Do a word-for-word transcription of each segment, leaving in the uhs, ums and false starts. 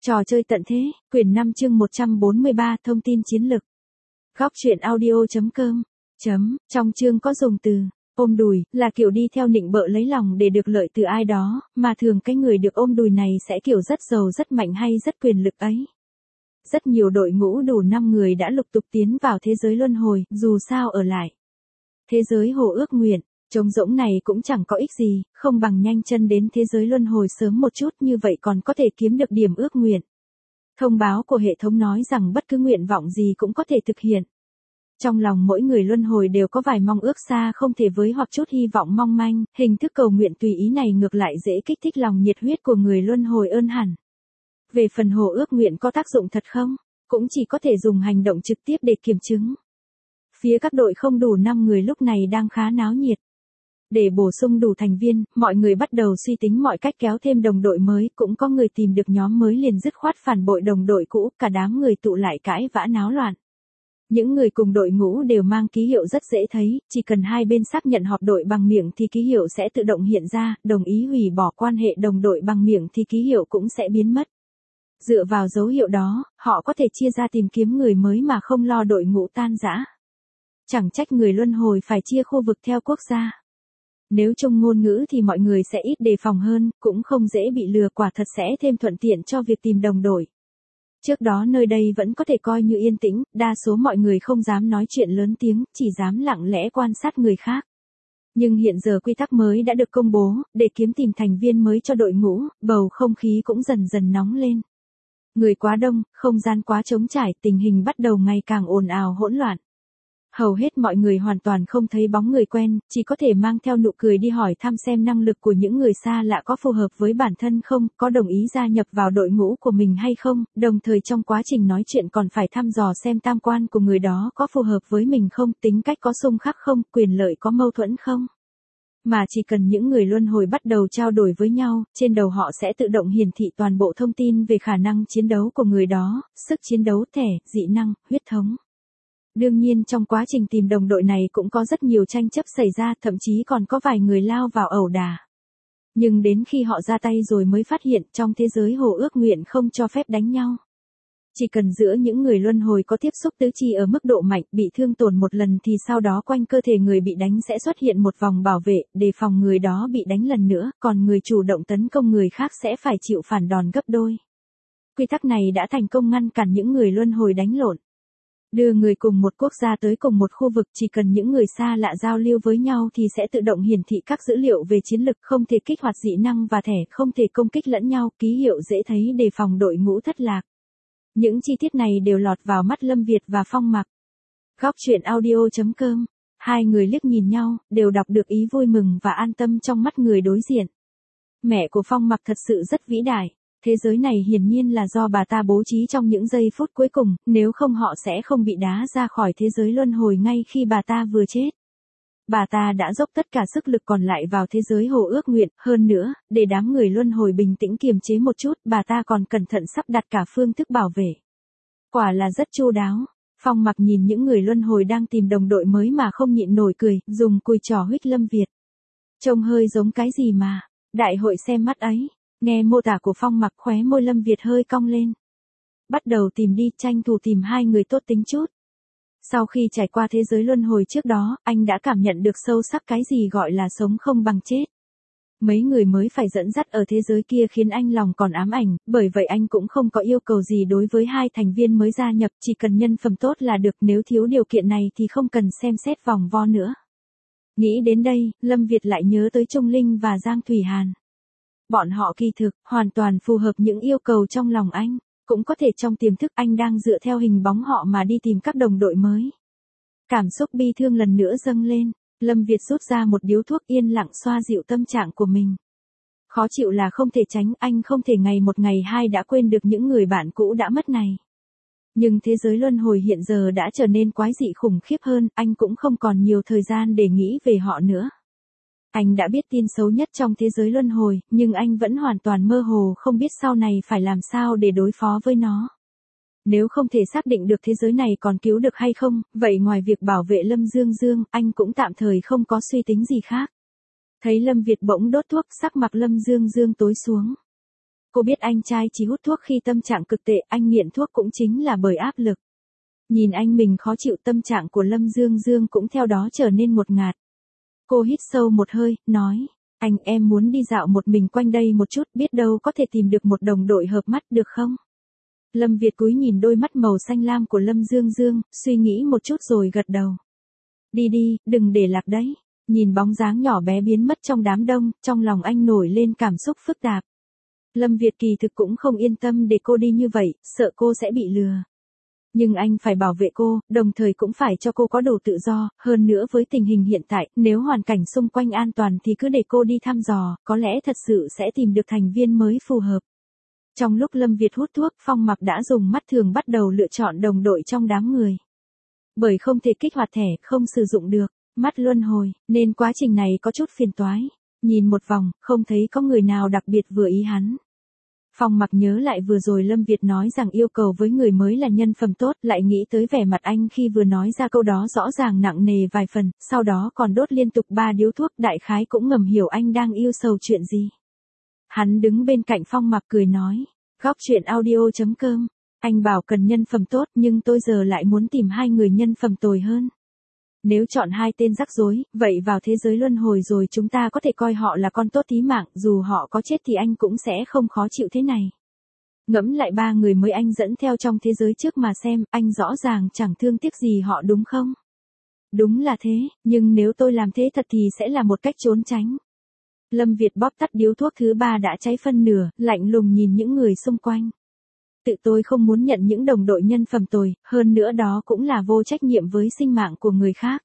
Trò chơi tận thế, quyển năm chương một trăm bốn mươi ba thông tin chiến lực. Góc truyện audio.com. Chấm, trong chương có dùng từ, ôm đùi, là kiểu đi theo nịnh bợ lấy lòng để được lợi từ ai đó, mà thường cái người được ôm đùi này sẽ kiểu rất giàu rất mạnh hay rất quyền lực ấy. Rất nhiều đội ngũ đủ năm người đã lục tục tiến vào thế giới luân hồi, dù sao ở lại. Thế giới hồ ước nguyện. Trống rỗng này cũng chẳng có ích gì, không bằng nhanh chân đến thế giới luân hồi sớm một chút, như vậy còn có thể kiếm được điểm ước nguyện. Thông báo của hệ thống nói rằng bất cứ nguyện vọng gì cũng có thể thực hiện. Trong lòng mỗi người luân hồi đều có vài mong ước xa không thể với hoặc chút hy vọng mong manh, hình thức cầu nguyện tùy ý này ngược lại dễ kích thích lòng nhiệt huyết của người luân hồi ơn hẳn. Về phần hồ ước nguyện có tác dụng thật không? Cũng chỉ có thể dùng hành động trực tiếp để kiểm chứng. Phía các đội không đủ năm người lúc này đang khá náo nhiệt. Để bổ sung đủ thành viên, mọi người bắt đầu suy tính mọi cách kéo thêm đồng đội mới, cũng có người tìm được nhóm mới liền dứt khoát phản bội đồng đội cũ, cả đám người tụ lại cãi vã náo loạn. Những người cùng đội ngũ đều mang ký hiệu rất dễ thấy, chỉ cần hai bên xác nhận họp đội bằng miệng thì ký hiệu sẽ tự động hiện ra, đồng ý hủy bỏ quan hệ đồng đội bằng miệng thì ký hiệu cũng sẽ biến mất. Dựa vào dấu hiệu đó, họ có thể chia ra tìm kiếm người mới mà không lo đội ngũ tan rã. Chẳng trách người luân hồi phải chia khu vực theo quốc gia. Nếu chung ngôn ngữ thì mọi người sẽ ít đề phòng hơn, cũng không dễ bị lừa, quả thật sẽ thêm thuận tiện cho việc tìm đồng đội. Trước đó nơi đây vẫn có thể coi như yên tĩnh, đa số mọi người không dám nói chuyện lớn tiếng, chỉ dám lặng lẽ quan sát người khác. Nhưng hiện giờ quy tắc mới đã được công bố, để kiếm tìm thành viên mới cho đội ngũ, bầu không khí cũng dần dần nóng lên. Người quá đông, không gian quá trống trải, tình hình bắt đầu ngày càng ồn ào hỗn loạn. Hầu hết mọi người hoàn toàn không thấy bóng người quen, chỉ có thể mang theo nụ cười đi hỏi thăm xem năng lực của những người xa lạ có phù hợp với bản thân không, có đồng ý gia nhập vào đội ngũ của mình hay không, đồng thời trong quá trình nói chuyện còn phải thăm dò xem tam quan của người đó có phù hợp với mình không, tính cách có xung khắc không, quyền lợi có mâu thuẫn không. Mà chỉ cần những người luân hồi bắt đầu trao đổi với nhau, trên đầu họ sẽ tự động hiển thị toàn bộ thông tin về khả năng chiến đấu của người đó, sức chiến đấu, thẻ, dị năng, huyết thống. Đương nhiên trong quá trình tìm đồng đội này cũng có rất nhiều tranh chấp xảy ra, thậm chí còn có vài người lao vào ẩu đả. Nhưng đến khi họ ra tay rồi mới phát hiện trong thế giới hồ ước nguyện không cho phép đánh nhau. Chỉ cần giữa những người luân hồi có tiếp xúc tứ chi ở mức độ mạnh, bị thương tổn một lần thì sau đó quanh cơ thể người bị đánh sẽ xuất hiện một vòng bảo vệ, đề phòng người đó bị đánh lần nữa, còn người chủ động tấn công người khác sẽ phải chịu phản đòn gấp đôi. Quy tắc này đã thành công ngăn cản những người luân hồi đánh lộn. Đưa người cùng một quốc gia tới cùng một khu vực, chỉ cần những người xa lạ giao lưu với nhau thì sẽ tự động hiển thị các dữ liệu về chiến lực, không thể kích hoạt dị năng và thẻ, không thể công kích lẫn nhau, ký hiệu dễ thấy đề phòng đội ngũ thất lạc. Những chi tiết này đều lọt vào mắt Lâm Việt và Phong Mặc. Góc truyện audio.com. Hai người liếc nhìn nhau, đều đọc được ý vui mừng và an tâm trong mắt người đối diện. Mẹ của Phong Mặc thật sự rất vĩ đại. Thế giới này hiển nhiên là do bà ta bố trí trong những giây phút cuối cùng, nếu không họ sẽ không bị đá ra khỏi thế giới luân hồi ngay khi bà ta vừa chết. Bà ta đã dốc tất cả sức lực còn lại vào thế giới hồ ước nguyện, hơn nữa, để đám người luân hồi bình tĩnh kiềm chế một chút, bà ta còn cẩn thận sắp đặt cả phương thức bảo vệ. Quả là rất chu đáo. Phong Mặc nhìn những người luân hồi đang tìm đồng đội mới mà không nhịn nổi cười, dùng cùi trỏ huých Lâm Việt. Trông hơi giống cái gì mà, đại hội xem mắt ấy. Nghe mô tả của Phong Mặc, khóe môi Lâm Việt hơi cong lên. Bắt đầu tìm đi, tranh thủ tìm hai người tốt tính chút. Sau khi trải qua thế giới luân hồi trước đó, anh đã cảm nhận được sâu sắc cái gì gọi là sống không bằng chết. Mấy người mới phải dẫn dắt ở thế giới kia khiến anh lòng còn ám ảnh, bởi vậy anh cũng không có yêu cầu gì đối với hai thành viên mới gia nhập, chỉ cần nhân phẩm tốt là được, nếu thiếu điều kiện này thì không cần xem xét vòng vo nữa. Nghĩ đến đây, Lâm Việt lại nhớ tới Trung Linh và Giang Thủy Hàn. Bọn họ kỳ thực, hoàn toàn phù hợp những yêu cầu trong lòng anh, cũng có thể trong tiềm thức anh đang dựa theo hình bóng họ mà đi tìm các đồng đội mới. Cảm xúc bi thương lần nữa dâng lên, Lâm Việt rút ra một điếu thuốc yên lặng xoa dịu tâm trạng của mình. Khó chịu là không thể tránh, anh không thể ngày một ngày hai đã quên được những người bạn cũ đã mất này. Nhưng thế giới luân hồi hiện giờ đã trở nên quái dị khủng khiếp hơn, anh cũng không còn nhiều thời gian để nghĩ về họ nữa. Anh đã biết tin xấu nhất trong thế giới luân hồi, nhưng anh vẫn hoàn toàn mơ hồ không biết sau này phải làm sao để đối phó với nó. Nếu không thể xác định được thế giới này còn cứu được hay không, vậy ngoài việc bảo vệ Lâm Dương Dương, anh cũng tạm thời không có suy tính gì khác. Thấy Lâm Việt bỗng đốt thuốc, sắc mặt Lâm Dương Dương tối xuống. Cô biết anh trai chỉ hút thuốc khi tâm trạng cực tệ, anh nghiện thuốc cũng chính là bởi áp lực. Nhìn anh mình khó chịu, tâm trạng của Lâm Dương Dương cũng theo đó trở nên ngột ngạt. Cô hít sâu một hơi, nói, anh em muốn đi dạo một mình quanh đây một chút, biết đâu có thể tìm được một đồng đội hợp mắt được không? Lâm Việt cúi nhìn đôi mắt màu xanh lam của Lâm Dương Dương, suy nghĩ một chút rồi gật đầu. Đi đi, đừng để lạc đấy. Nhìn bóng dáng nhỏ bé biến mất trong đám đông, trong lòng anh nổi lên cảm xúc phức tạp. Lâm Việt kỳ thực cũng không yên tâm để cô đi như vậy, sợ cô sẽ bị lừa. Nhưng anh phải bảo vệ cô, đồng thời cũng phải cho cô có đủ tự do, hơn nữa với tình hình hiện tại, nếu hoàn cảnh xung quanh an toàn thì cứ để cô đi thăm dò, có lẽ thật sự sẽ tìm được thành viên mới phù hợp. Trong lúc Lâm Việt hút thuốc, Phong Mặc đã dùng mắt thường bắt đầu lựa chọn đồng đội trong đám người. Bởi không thể kích hoạt thẻ, không sử dụng được, mắt luân hồi, nên quá trình này có chút phiền toái. Nhìn một vòng, không thấy có người nào đặc biệt vừa ý hắn. Phong Mặc nhớ lại vừa rồi Lâm Việt nói rằng yêu cầu với người mới là nhân phẩm tốt, lại nghĩ tới vẻ mặt anh khi vừa nói ra câu đó rõ ràng nặng nề vài phần, sau đó còn đốt liên tục ba điếu thuốc, đại khái cũng ngầm hiểu anh đang yêu sầu chuyện gì. Hắn đứng bên cạnh Phong Mặc cười nói, góc chuyện audio chấm com, anh bảo cần nhân phẩm tốt nhưng tôi giờ lại muốn tìm hai người nhân phẩm tồi hơn. Nếu chọn hai tên rắc rối, vậy vào thế giới luân hồi rồi chúng ta có thể coi họ là con tốt tí mạng, dù họ có chết thì anh cũng sẽ không khó chịu thế này. Ngẫm lại ba người mới anh dẫn theo trong thế giới trước mà xem, anh rõ ràng chẳng thương tiếc gì họ đúng không? Đúng là thế, nhưng nếu tôi làm thế thật thì sẽ là một cách trốn tránh. Lâm Việt bóp tắt điếu thuốc thứ ba đã cháy phân nửa, lạnh lùng nhìn những người xung quanh. Tự tôi không muốn nhận những đồng đội nhân phẩm tồi, hơn nữa đó cũng là vô trách nhiệm với sinh mạng của người khác.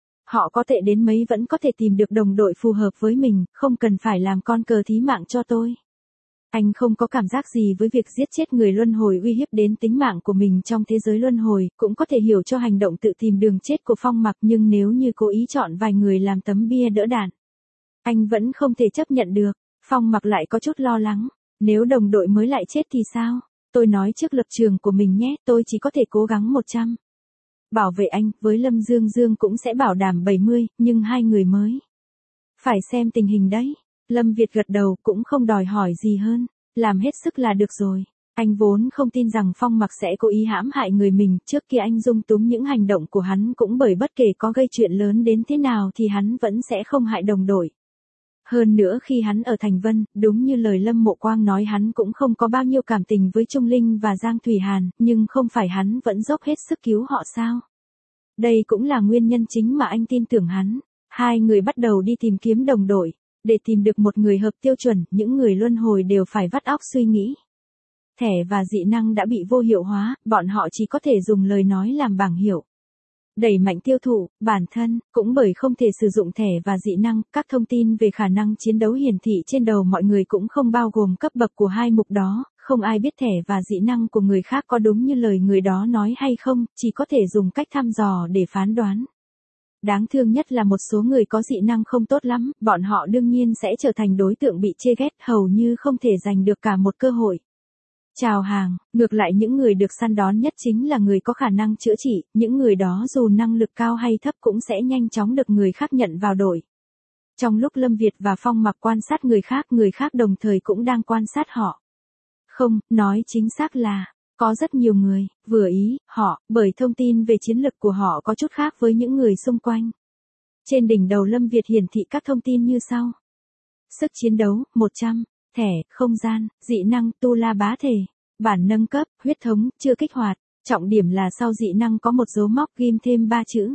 Họ có tệ đến mấy vẫn có thể tìm được đồng đội phù hợp với mình, không cần phải làm con cờ thí mạng cho tôi. Anh không có cảm giác gì với việc giết chết người luân hồi uy hiếp đến tính mạng của mình trong thế giới luân hồi, cũng có thể hiểu cho hành động tự tìm đường chết của Phong Mặc, nhưng nếu như cố ý chọn vài người làm tấm bia đỡ đạn, anh vẫn không thể chấp nhận được. Phong Mặc lại có chút lo lắng, nếu đồng đội mới lại chết thì sao? Tôi nói trước lập trường của mình nhé, tôi chỉ có thể cố gắng một trăm. Bảo vệ anh, với Lâm Dương Dương cũng sẽ bảo đảm bảy mươi, nhưng hai người mới. Phải xem tình hình đấy. Lâm Việt gật đầu, cũng không đòi hỏi gì hơn, làm hết sức là được rồi. Anh vốn không tin rằng Phong Mặc sẽ cố ý hãm hại người mình, trước kia anh dung túng những hành động của hắn cũng bởi bất kể có gây chuyện lớn đến thế nào thì hắn vẫn sẽ không hại đồng đội. Hơn nữa khi hắn ở Thành Vân, đúng như lời Lâm Mộ Quang nói, hắn cũng không có bao nhiêu cảm tình với Trung Linh và Giang Thủy Hàn, nhưng không phải hắn vẫn dốc hết sức cứu họ sao? Đây cũng là nguyên nhân chính mà anh tin tưởng hắn. Hai người bắt đầu đi tìm kiếm đồng đội. Để tìm được một người hợp tiêu chuẩn, những người luân hồi đều phải vắt óc suy nghĩ. Thẻ và dị năng đã bị vô hiệu hóa, bọn họ chỉ có thể dùng lời nói làm bảng hiệu. Đẩy mạnh tiêu thụ, bản thân, cũng bởi không thể sử dụng thẻ và dị năng, các thông tin về khả năng chiến đấu hiển thị trên đầu mọi người cũng không bao gồm cấp bậc của hai mục đó, không ai biết thẻ và dị năng của người khác có đúng như lời người đó nói hay không, chỉ có thể dùng cách thăm dò để phán đoán. Đáng thương nhất là một số người có dị năng không tốt lắm, bọn họ đương nhiên sẽ trở thành đối tượng bị chê ghét, hầu như không thể giành được cả một cơ hội. Chào hàng, ngược lại những người được săn đón nhất chính là người có khả năng chữa trị, những người đó dù năng lực cao hay thấp cũng sẽ nhanh chóng được người khác nhận vào đội. Trong lúc Lâm Việt và Phong Mặc quan sát người khác, người khác đồng thời cũng đang quan sát họ. Không, nói chính xác là, có rất nhiều người, vừa ý, họ, bởi thông tin về chiến lực của họ có chút khác với những người xung quanh. Trên đỉnh đầu Lâm Việt hiển thị các thông tin như sau. Sức chiến đấu, một trăm. Thẻ, không gian, dị năng, tu la bá thể. Bản nâng cấp, huyết thống, chưa kích hoạt. Trọng điểm là sau dị năng có một dấu móc ghim thêm ba chữ.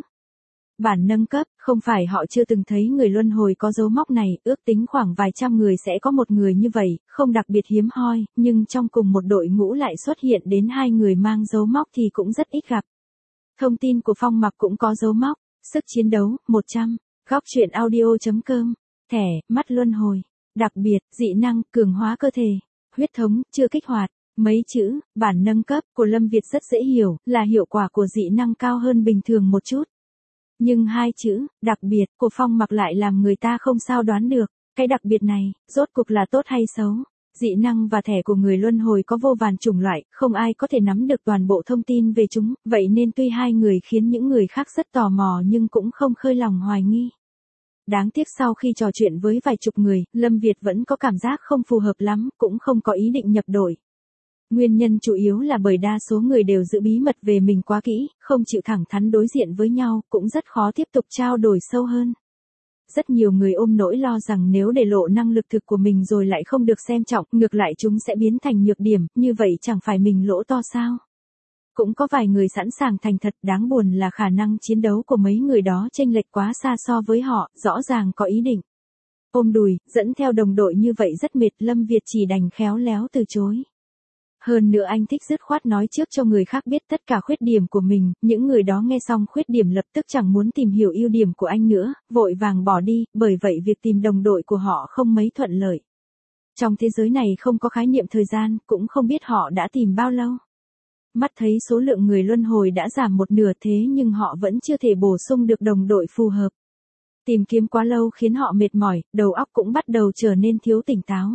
Bản nâng cấp, không phải họ chưa từng thấy người luân hồi có dấu móc này, ước tính khoảng vài trăm người sẽ có một người như vậy, không đặc biệt hiếm hoi, nhưng trong cùng một đội ngũ lại xuất hiện đến hai người mang dấu móc thì cũng rất ít gặp. Thông tin của Phong Mặc cũng có dấu móc, sức chiến đấu, một trăm. Góc chuyện audio chấm com. Thẻ, mắt luân hồi. Đặc biệt, dị năng, cường hóa cơ thể. Huyết thống, chưa kích hoạt. Mấy chữ, bản nâng cấp của Lâm Việt rất dễ hiểu, là hiệu quả của dị năng cao hơn bình thường một chút. Nhưng hai chữ, đặc biệt, của Phong Mặc lại làm người ta không sao đoán được, cái đặc biệt này, rốt cuộc là tốt hay xấu. Dị năng và thẻ của người luân hồi có vô vàn chủng loại, không ai có thể nắm được toàn bộ thông tin về chúng, vậy nên tuy hai người khiến những người khác rất tò mò nhưng cũng không khơi lòng hoài nghi. Đáng tiếc sau khi trò chuyện với vài chục người, Lâm Việt vẫn có cảm giác không phù hợp lắm, cũng không có ý định nhập đội. Nguyên nhân chủ yếu là bởi đa số người đều giữ bí mật về mình quá kỹ, không chịu thẳng thắn đối diện với nhau, cũng rất khó tiếp tục trao đổi sâu hơn. Rất nhiều người ôm nỗi lo rằng nếu để lộ năng lực thực của mình rồi lại không được xem trọng, ngược lại chúng sẽ biến thành nhược điểm, như vậy chẳng phải mình lỗ to sao? Cũng có vài người sẵn sàng thành thật, đáng buồn là khả năng chiến đấu của mấy người đó chênh lệch quá xa so với họ, rõ ràng có ý định ôm đùi, dẫn theo đồng đội như vậy rất mệt, Lâm Việt chỉ đành khéo léo từ chối. Hơn nữa anh thích dứt khoát nói trước cho người khác biết tất cả khuyết điểm của mình, những người đó nghe xong khuyết điểm lập tức chẳng muốn tìm hiểu ưu điểm của anh nữa, vội vàng bỏ đi, bởi vậy việc tìm đồng đội của họ không mấy thuận lợi. Trong thế giới này không có khái niệm thời gian, cũng không biết họ đã tìm bao lâu. Mắt thấy số lượng người luân hồi đã giảm một nửa thế nhưng họ vẫn chưa thể bổ sung được đồng đội phù hợp. Tìm kiếm quá lâu khiến họ mệt mỏi, đầu óc cũng bắt đầu trở nên thiếu tỉnh táo.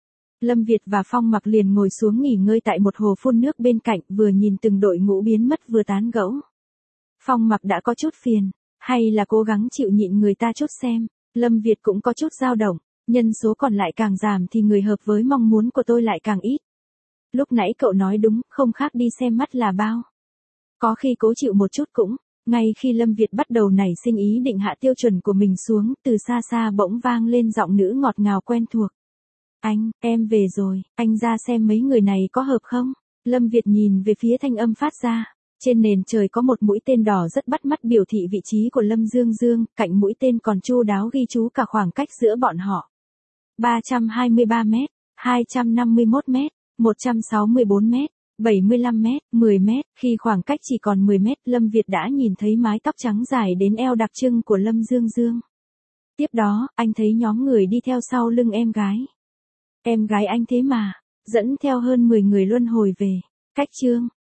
Lâm Việt và Phong Mặc liền ngồi xuống nghỉ ngơi tại một hồ phun nước bên cạnh, vừa nhìn từng đội ngũ biến mất vừa tán gẫu. Phong Mặc đã có chút phiền, hay là cố gắng chịu nhịn người ta chút xem. Lâm Việt cũng có chút dao động, nhân số còn lại càng giảm thì người hợp với mong muốn của tôi lại càng ít. Lúc nãy cậu nói đúng, không khác đi xem mắt là bao. Có khi cố chịu một chút cũng. Ngay khi Lâm Việt bắt đầu nảy sinh ý định hạ tiêu chuẩn của mình xuống, từ xa xa bỗng vang lên giọng nữ ngọt ngào quen thuộc. Anh, em về rồi, anh ra xem mấy người này có hợp không? Lâm Việt nhìn về phía thanh âm phát ra. Trên nền trời có một mũi tên đỏ rất bắt mắt biểu thị vị trí của Lâm Dương Dương, cạnh mũi tên còn chu đáo ghi chú cả khoảng cách giữa bọn họ. ba trăm hai mươi ba mét, hai trăm năm mươi mốt mét, một trăm sáu mươi bốn mét, bảy mươi lăm mét, mười mét, khi khoảng cách chỉ còn mười mét, Lâm Việt đã nhìn thấy mái tóc trắng dài đến eo đặc trưng của Lâm Dương Dương. Tiếp đó, anh thấy nhóm người đi theo sau lưng em gái. Em gái anh thế mà, dẫn theo hơn mười người luân hồi về. Cách chương